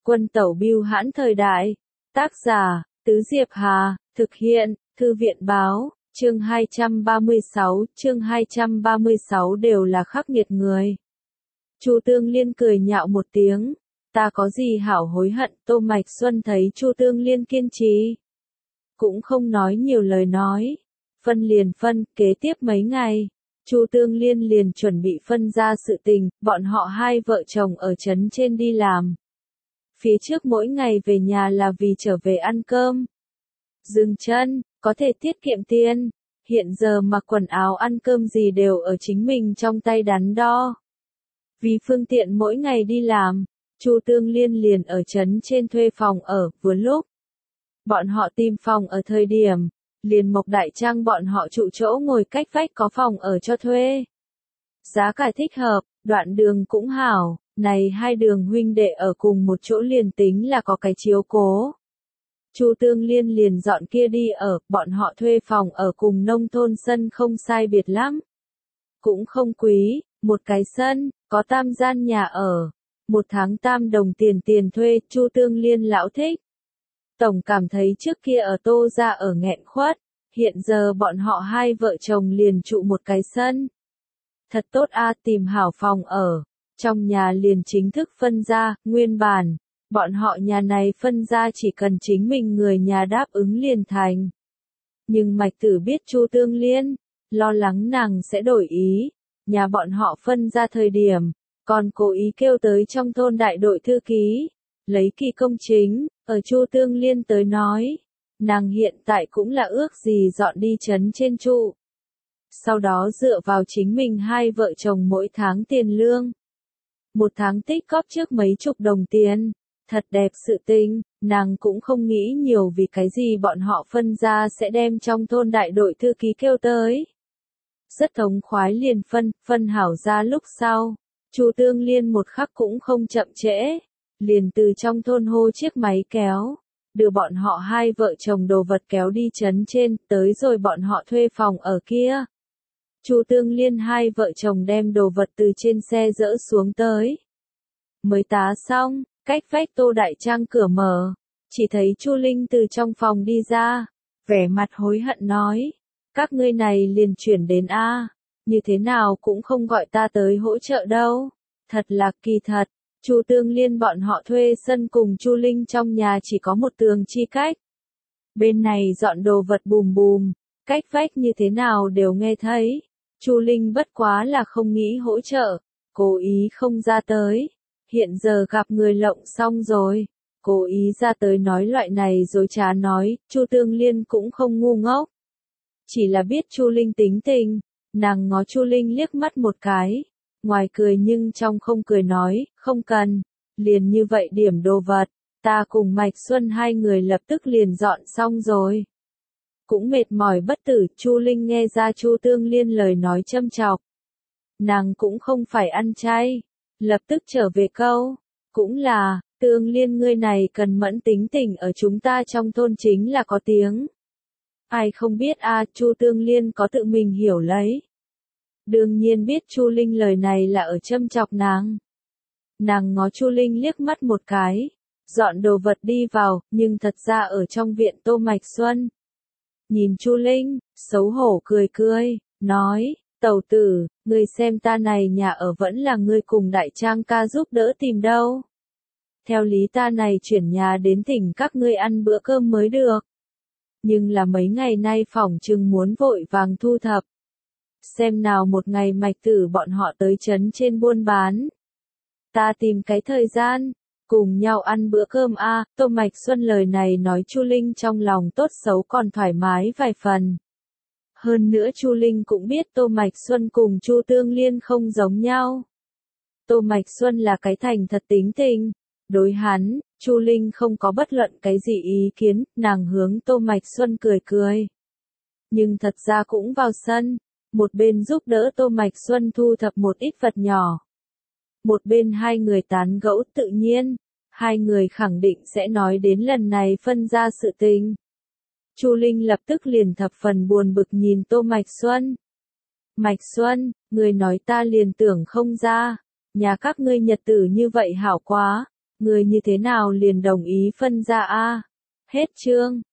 Quân tẩu bưu hãn thời đại. Tác giả, Tứ Diệp Hà, thực hiện, Thư viện báo, chương 236 đều là khắc nghiệt người. Chu Tương Liên cười nhạo một tiếng, ta có gì hảo hối hận. Tô Mạch Xuân thấy Chu Tương Liên kiên trì, cũng không nói nhiều lời nói. Phân liền phân, kế tiếp mấy ngày, Chu Tương Liên liền chuẩn bị phân ra sự tình, bọn họ hai vợ chồng ở trấn trên đi làm. Phía trước mỗi ngày về nhà là vì trở về ăn cơm. Dừng chân, có thể tiết kiệm tiền, hiện giờ mặc quần áo ăn cơm gì đều ở chính mình trong tay đắn đo. Vì phương tiện mỗi ngày đi làm, Chu Tương Liên liền ở trấn trên thuê phòng ở. Vừa lúc bọn họ tìm phòng ở thời điểm, liền Mộc Đại Trang bọn họ trụ chỗ ngồi cách vách có phòng ở cho thuê. Giá cả thích hợp, đoạn đường cũng hảo, này hai đường huynh đệ ở cùng một chỗ liền tính là có cái chiếu cố. Chu Tương Liên liền dọn kia đi ở, bọn họ thuê phòng ở cùng nông thôn sân không sai biệt lắm. Cũng không quý, một cái sân, có 3 gian nhà ở, 1 tháng 3 đồng tiền thuê. Chu Tương Liên lão thích. Tổng cảm thấy trước kia ở Tô gia ở nghẹn khuất, hiện giờ bọn họ hai vợ chồng liền trụ một cái sân. Thật tốt a, tìm hảo phòng ở, trong nhà liền chính thức phân ra. Nguyên bản, bọn họ nhà này phân ra chỉ cần chính mình người nhà đáp ứng liền thành. Nhưng Mạch Tử biết Chu Tương Liên, lo lắng nàng sẽ đổi ý, nhà bọn họ phân ra thời điểm, còn cố ý kêu tới trong thôn đại đội thư ký, lấy kỳ công chính. Ở Chu Tương Liên tới nói, nàng hiện tại cũng là ước gì dọn đi trấn trên trụ. Sau đó dựa vào chính mình hai vợ chồng mỗi tháng tiền lương. 1 tháng tích góp trước mấy chục đồng tiền, thật đẹp sự tình. Nàng cũng không nghĩ nhiều vì cái gì bọn họ phân ra sẽ đem trong thôn đại đội thư ký kêu tới. Rất thống khoái liền phân hảo ra lúc sau, Chu Tương Liên một khắc cũng không chậm trễ, liền từ trong thôn hô chiếc máy kéo, đưa bọn họ hai vợ chồng đồ vật kéo đi trấn trên. Tới rồi bọn họ thuê phòng ở kia, Chu Tương Liên hai vợ chồng đem đồ vật từ trên xe dỡ xuống tới. Mới tá xong, cách vách Tô Đại Trang cửa mở, chỉ thấy Chu Linh từ trong phòng đi ra, vẻ mặt hối hận nói, các ngươi này liền chuyển đến a, như thế nào cũng không gọi ta tới hỗ trợ đâu. Thật là kỳ thật, Chu Tương Liên bọn họ thuê sân cùng Chu Linh trong nhà chỉ có một tường chi cách. Bên này dọn đồ vật bùm bùm, cách vách như thế nào đều nghe thấy. Chu Linh bất quá là không nghĩ hỗ trợ, cố ý không ra tới. Hiện giờ gặp người lộng xong rồi, cố ý ra tới nói loại này rồi trá nói. Chu Tương Liên cũng không ngu ngốc, chỉ là biết Chu Linh tính tình, nàng ngó Chu Linh liếc mắt một cái, ngoài cười nhưng trong không cười nói, không cần, liền như vậy điểm đồ vật, ta cùng Mạch Xuân hai người lập tức liền dọn xong rồi. Cũng mệt mỏi bất tử. Chu Linh nghe ra Chu Tương Liên lời nói châm chọc, nàng cũng không phải ăn chay, lập tức trở về câu, cũng là, Tương Liên ngươi này cần mẫn tính tình ở chúng ta trong thôn chính là có tiếng. Ai không biết a, Chu Tương Liên có tự mình hiểu lấy. Đương nhiên biết Chu Linh lời này là ở châm chọc nàng. Nàng ngó Chu Linh liếc mắt một cái, dọn đồ vật đi vào, nhưng thật ra ở trong viện Tô Mạch Xuân. Nhìn Chu Linh, xấu hổ cười, nói, tẩu tử, ngươi xem ta này nhà ở vẫn là ngươi cùng Đại Trang ca giúp đỡ tìm đâu. Theo lý ta này chuyển nhà đến thỉnh các ngươi ăn bữa cơm mới được. Nhưng là mấy ngày nay phỏng chừng muốn vội vàng thu thập. Xem nào một ngày Mạch Tử bọn họ tới trấn trên buôn bán. Ta tìm cái thời gian, cùng nhau ăn bữa cơm a. Tô Mạch Xuân lời này nói Chu Linh trong lòng tốt xấu còn thoải mái vài phần. Hơn nữa Chu Linh cũng biết Tô Mạch Xuân cùng Chu Tương Liên không giống nhau. Tô Mạch Xuân là cái thành thật tính tình, đối hắn, Chu Linh không có bất luận cái gì ý kiến. Nàng hướng Tô Mạch Xuân cười. Nhưng thật ra cũng vào sân, một bên giúp đỡ Tô Mạch Xuân thu thập một ít vật nhỏ. Một bên hai người tán gẫu. Tự nhiên, hai người khẳng định sẽ nói đến lần này phân ra sự tình. Chu Linh lập tức liền thập phần buồn bực nhìn Tô Mạch Xuân. Mạch Xuân, người nói ta liền tưởng không ra, nhà các ngươi nhật tử như vậy hảo quá, Người như thế nào liền đồng ý phân ra a? Hết chương.